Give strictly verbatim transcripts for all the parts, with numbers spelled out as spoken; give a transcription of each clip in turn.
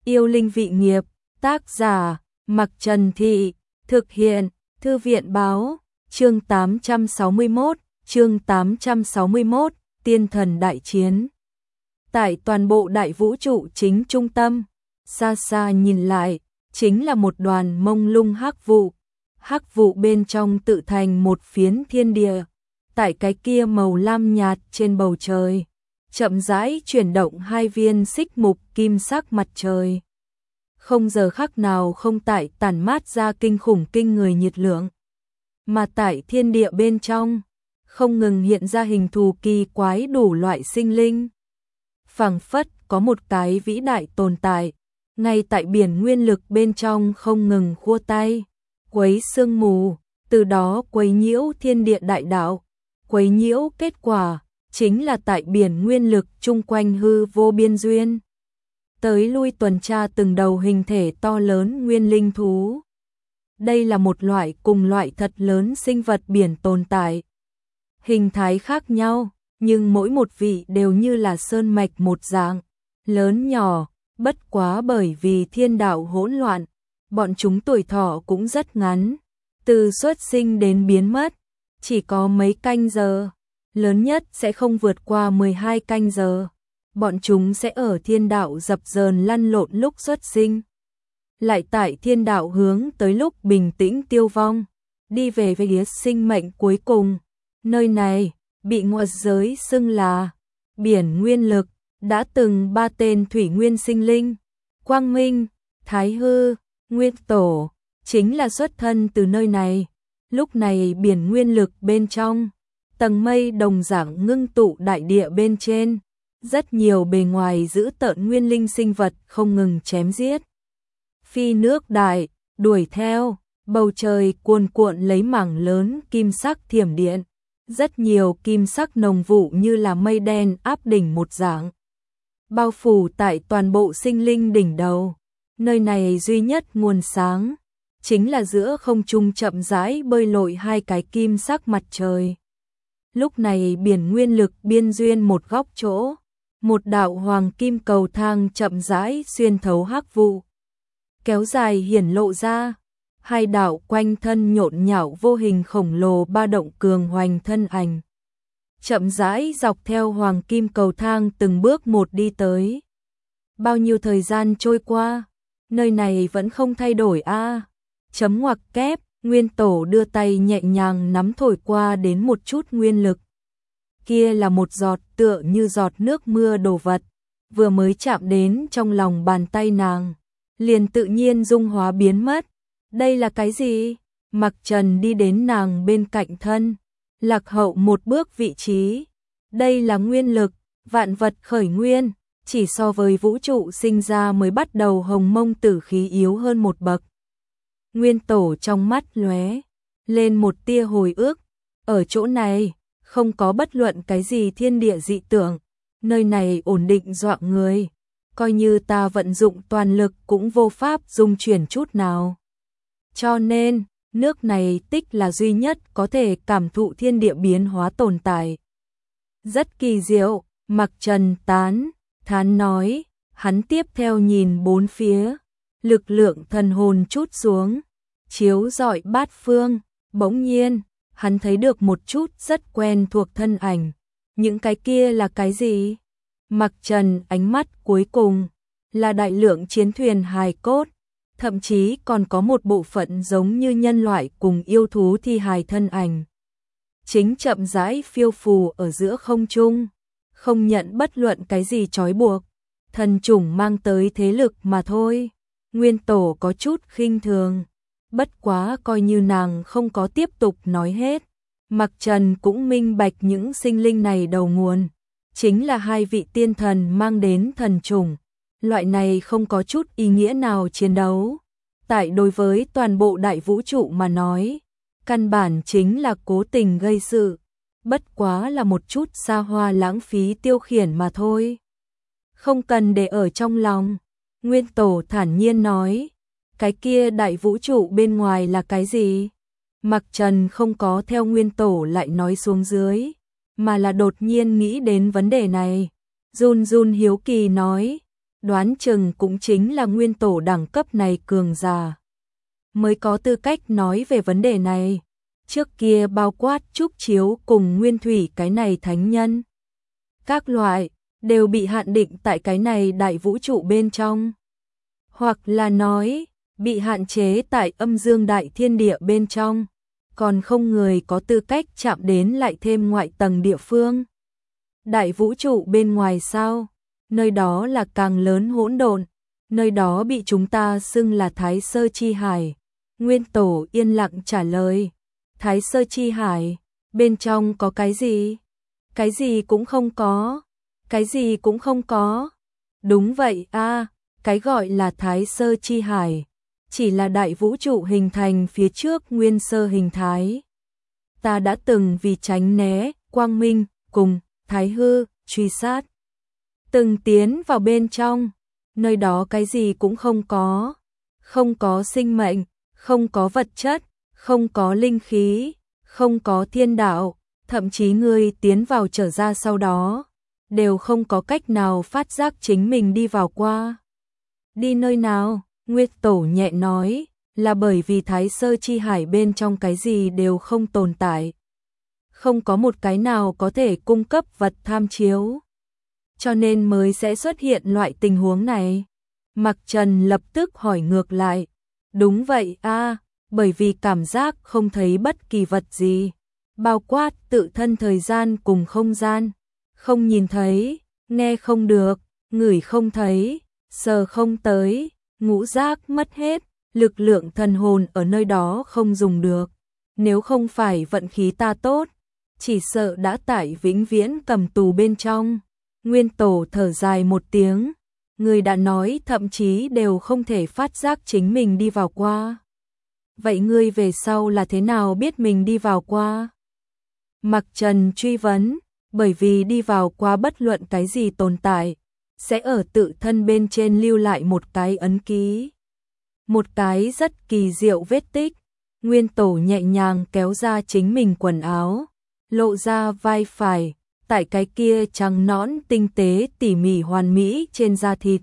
Yêu linh vị nghiệp, tác giả, Mặc Trần Thị, thực hiện, Thư viện báo, chương tám trăm sáu mươi mốt, chương tám trăm sáu mươi mốt, tiên thần đại chiến. Tại toàn bộ đại vũ trụ chính trung tâm, xa xa nhìn lại, chính là một đoàn mông lung hắc vụ. Hắc vụ bên trong tự thành một phiến thiên địa, tại cái kia màu lam nhạt trên bầu trời, chậm rãi chuyển động hai viên xích mục kim sắc mặt trời. Không giờ khắc nào không tại tản mát ra kinh khủng kinh người nhiệt lượng. Mà tại thiên địa bên trong, không ngừng hiện ra hình thù kỳ quái đủ loại sinh linh. Phảng phất có một cái vĩ đại tồn tại, ngay tại biển nguyên lực bên trong không ngừng khua tay, quấy sương mù, từ đó quấy nhiễu thiên địa đại đạo, quấy nhiễu kết quả, chính là tại biển nguyên lực chung quanh hư vô biên duyên. Tới lui tuần tra từng đầu hình thể to lớn nguyên linh thú. Đây là một loại cùng loại thật lớn sinh vật biển tồn tại. Hình thái khác nhau, nhưng mỗi một vị đều như là sơn mạch một dạng, lớn nhỏ, bất quá bởi vì thiên đạo hỗn loạn, bọn chúng tuổi thọ cũng rất ngắn, từ xuất sinh đến biến mất, chỉ có mấy canh giờ, lớn nhất sẽ không vượt qua mười hai canh giờ. Bọn chúng sẽ ở thiên đạo dập dờn lăn lộn lúc xuất sinh, lại tại thiên đạo hướng tới lúc bình tĩnh tiêu vong, đi về phía sinh mệnh cuối cùng. Nơi này bị ngoại giới xưng là biển nguyên lực, đã từng ba tên thủy nguyên sinh linh, Quang Minh, Thái Hư, Nguyên Tổ, chính là xuất thân từ nơi này. Lúc này biển nguyên lực bên trong, tầng mây đồng dạng ngưng tụ đại địa bên trên, rất nhiều bề ngoài giữ tợn nguyên linh sinh vật không ngừng chém giết. Phi nước đại, đuổi theo, bầu trời cuồn cuộn lấy mảng lớn kim sắc thiểm điện, rất nhiều kim sắc nồng vụ như là mây đen áp đỉnh một dạng, bao phủ tại toàn bộ sinh linh đỉnh đầu. Nơi này duy nhất nguồn sáng, chính là giữa không trung chậm rãi bơi lội hai cái kim sắc mặt trời. Lúc này biển nguyên lực biên duyên một góc chỗ, một đạo hoàng kim cầu thang chậm rãi xuyên thấu hắc vụ, kéo dài hiển lộ ra, hai đạo quanh thân nhộn nhạo vô hình khổng lồ ba động cường hoành thân ảnh. Chậm rãi dọc theo hoàng kim cầu thang từng bước một đi tới. Bao nhiêu thời gian trôi qua, nơi này vẫn không thay đổi a. À. Chấm ngoặc kép, Nguyên Tổ đưa tay nhẹ nhàng nắm thổi qua đến một chút nguyên lực. Kia là một giọt tựa như giọt nước mưa đồ vật, vừa mới chạm đến trong lòng bàn tay nàng, liền tự nhiên dung hóa biến mất. Đây là cái gì? Mặc Trần đi đến nàng bên cạnh thân, lạc hậu một bước vị trí. Đây là nguyên lực, vạn vật khởi nguyên, chỉ so với vũ trụ sinh ra mới bắt đầu hồng mông tử khí yếu hơn một bậc. Nguyên Tổ trong mắt lóe lên một tia hồi ức, ở chỗ này không có bất luận cái gì thiên địa dị tượng, nơi này ổn định dọa người, coi như ta vận dụng toàn lực cũng vô pháp dung chuyển chút nào. Cho nên, nước này tích là duy nhất có thể cảm thụ thiên địa biến hóa tồn tại. Rất kỳ diệu, Mặc Trần tán, thán nói, hắn tiếp theo nhìn bốn phía, lực lượng thần hồn chút xuống, chiếu rọi bát phương, bỗng nhiên, hắn thấy được một chút rất quen thuộc thân ảnh. Những cái kia là cái gì? Mặc Trần ánh mắt cuối cùng là đại lượng chiến thuyền hài cốt, thậm chí còn có một bộ phận giống như nhân loại cùng yêu thú thi hài thân ảnh. Chính chậm rãi phiêu phù ở giữa không trung, không nhận bất luận cái gì trói buộc, thần chủng mang tới thế lực mà thôi. Nguyên Tổ có chút khinh thường, bất quá coi như nàng không có tiếp tục nói hết. Mặc Trần cũng minh bạch những sinh linh này đầu nguồn, chính là hai vị tiên thần mang đến thần chủng. Loại này không có chút ý nghĩa nào chiến đấu. Tại đối với toàn bộ đại vũ trụ mà nói, căn bản chính là cố tình gây sự, bất quá là một chút xa hoa lãng phí tiêu khiển mà thôi. Không cần để ở trong lòng, Nguyên Tổ thản nhiên nói, cái kia đại vũ trụ bên ngoài là cái gì? Mặc Trần không có theo Nguyên Tổ lại nói xuống dưới, mà là đột nhiên nghĩ đến vấn đề này. Run run hiếu kỳ nói, đoán chừng cũng chính là nguyên tổ đẳng cấp này cường giả mới có tư cách nói về vấn đề này. Trước kia bao quát Trúc Chiếu cùng Nguyên Thủy cái này thánh nhân. Các loại đều bị hạn định tại cái này đại vũ trụ bên trong. Hoặc là nói, bị hạn chế tại âm dương đại thiên địa bên trong. Còn không người có tư cách chạm đến lại thêm ngoại tầng địa phương. Đại vũ trụ bên ngoài sao? Nơi đó là càng lớn hỗn độn. Nơi đó bị chúng ta xưng là Thái Sơ Chi Hải. Nguyên Tổ yên lặng trả lời. Thái Sơ Chi Hải, bên trong có cái gì? Cái gì cũng không có. Cái gì cũng không có. Đúng vậy a, cái gọi là Thái Sơ Chi Hải, chỉ là đại vũ trụ hình thành phía trước nguyên sơ hình thái. Ta đã từng vì tránh né, quang minh, cùng, thái hư, truy sát. Từng tiến vào bên trong, nơi đó cái gì cũng không có. Không có sinh mệnh, không có vật chất, không có linh khí, không có thiên đạo, thậm chí người tiến vào trở ra sau đó, đều không có cách nào phát giác chính mình đi vào qua. Đi nơi nào? Nguyệt Tổ nhẹ nói, là bởi vì Thái Sơ Chi Hải bên trong cái gì đều không tồn tại. Không có một cái nào có thể cung cấp vật tham chiếu. Cho nên mới sẽ xuất hiện loại tình huống này. Mặc Trần lập tức hỏi ngược lại. Đúng vậy a, bởi vì cảm giác không thấy bất kỳ vật gì. Bao quát tự thân thời gian cùng không gian. Không nhìn thấy, nghe không được, ngửi không thấy, sờ không tới, ngũ giác mất hết, lực lượng thần hồn ở nơi đó không dùng được. Nếu không phải vận khí ta tốt, chỉ sợ đã tại vĩnh viễn cầm tù bên trong. Nguyên Tổ thở dài một tiếng, người đã nói thậm chí đều không thể phát giác chính mình đi vào qua. Vậy ngươi về sau là thế nào biết mình đi vào qua? Mặc Trần truy vấn, bởi vì đi vào qua bất luận cái gì tồn tại, sẽ ở tự thân bên trên lưu lại một cái ấn ký. Một cái rất kỳ diệu vết tích. Nguyên Tổ nhẹ nhàng kéo ra chính mình quần áo, lộ ra vai phải, tại cái kia trắng nõn tinh tế tỉ mỉ hoàn mỹ trên da thịt.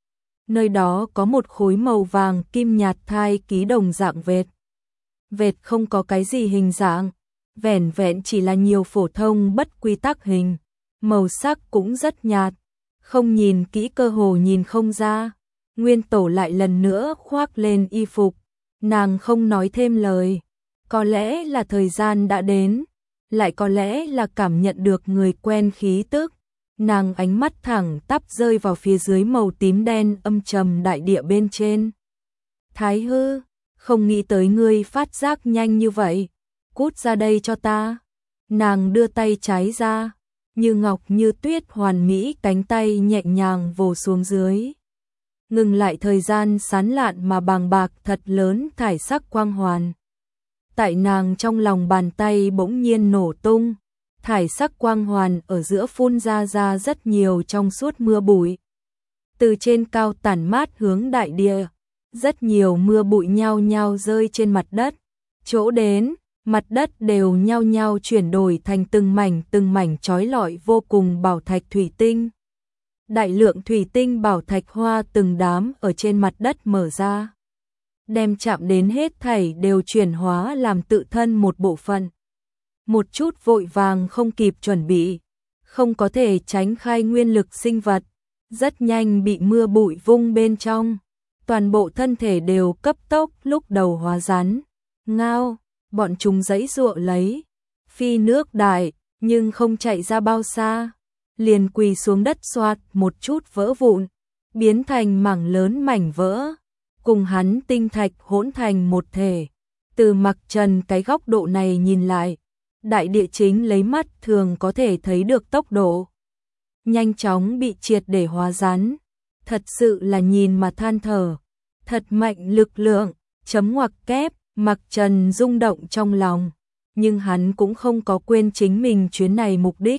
Nơi đó có một khối màu vàng kim nhạt thai ký đồng dạng vệt. Vệt không có cái gì hình dạng, vẻn vẹn chỉ là nhiều phổ thông bất quy tắc hình, màu sắc cũng rất nhạt, không nhìn kỹ cơ hồ nhìn không ra. Nguyên Tổ lại lần nữa khoác lên y phục, nàng không nói thêm lời, có lẽ là thời gian đã đến, lại có lẽ là cảm nhận được người quen khí tức, nàng ánh mắt thẳng tắp rơi vào phía dưới màu tím đen âm trầm đại địa bên trên. Thái hư, không nghĩ tới ngươi phát giác nhanh như vậy, cút ra đây cho ta. Nàng đưa tay trái ra, như ngọc như tuyết hoàn mỹ cánh tay nhẹ nhàng vồ xuống dưới. Ngừng lại thời gian sán lạn mà bàng bạc thật lớn thải sắc quang hoàn. Tại nàng trong lòng bàn tay bỗng nhiên nổ tung, thải sắc quang hoàn ở giữa phun ra ra rất nhiều trong suốt mưa bụi. Từ trên cao tản mát hướng đại địa, rất nhiều mưa bụi nhao nhao rơi trên mặt đất. Chỗ đến, mặt đất đều nhao nhao chuyển đổi thành từng mảnh từng mảnh chói lọi vô cùng bảo thạch thủy tinh. Đại lượng thủy tinh bảo thạch hoa từng đám ở trên mặt đất mở ra, đem chạm đến hết thảy đều chuyển hóa làm tự thân một bộ phận. Một chút vội vàng không kịp chuẩn bị, không có thể tránh khai nguyên lực sinh vật, rất nhanh bị mưa bụi vung bên trong, toàn bộ thân thể đều cấp tốc lúc đầu hóa rắn. Ngao, bọn chúng giãy giụa lấy, phi nước đại, nhưng không chạy ra bao xa, liền quỳ xuống đất xoạt một chút vỡ vụn, biến thành mảng lớn mảnh vỡ, cùng hắn tinh thạch hỗn thành một thể. Từ Mặc Trần cái góc độ này nhìn lại, đại địa chính lấy mắt thường có thể thấy được tốc độ nhanh chóng bị triệt để hóa rắn, thật sự là nhìn mà than thở, thật mạnh lực lượng, chấm ngoặc kép. Mặc Trần rung động trong lòng, nhưng hắn cũng không có quên chính mình chuyến này mục đích.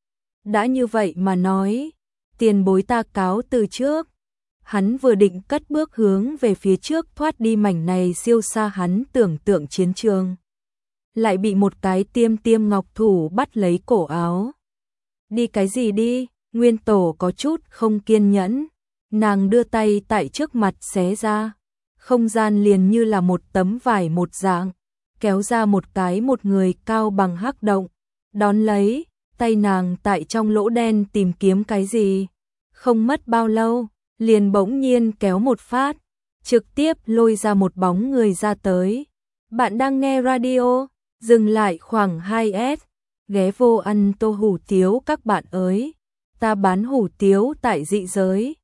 Đã như vậy mà nói, tiền bối ta cáo từ trước. Hắn vừa định cất bước hướng về phía trước thoát đi mảnh này siêu xa hắn tưởng tượng chiến trường, lại bị một cái tiêm tiêm ngọc thủ bắt lấy cổ áo. Đi cái gì đi? Nguyên Tổ có chút không kiên nhẫn. Nàng đưa tay tại trước mặt xé ra, không gian liền như là một tấm vải một dạng, kéo ra một cái một người cao bằng hắc động, đón lấy, tay nàng tại trong lỗ đen tìm kiếm cái gì, không mất bao lâu, liền bỗng nhiên kéo một phát, trực tiếp lôi ra một bóng người ra tới. Bạn đang nghe radio, dừng lại khoảng hai S, ghé vô ăn tô hủ tiếu các bạn ơi, ta bán hủ tiếu tại dị giới.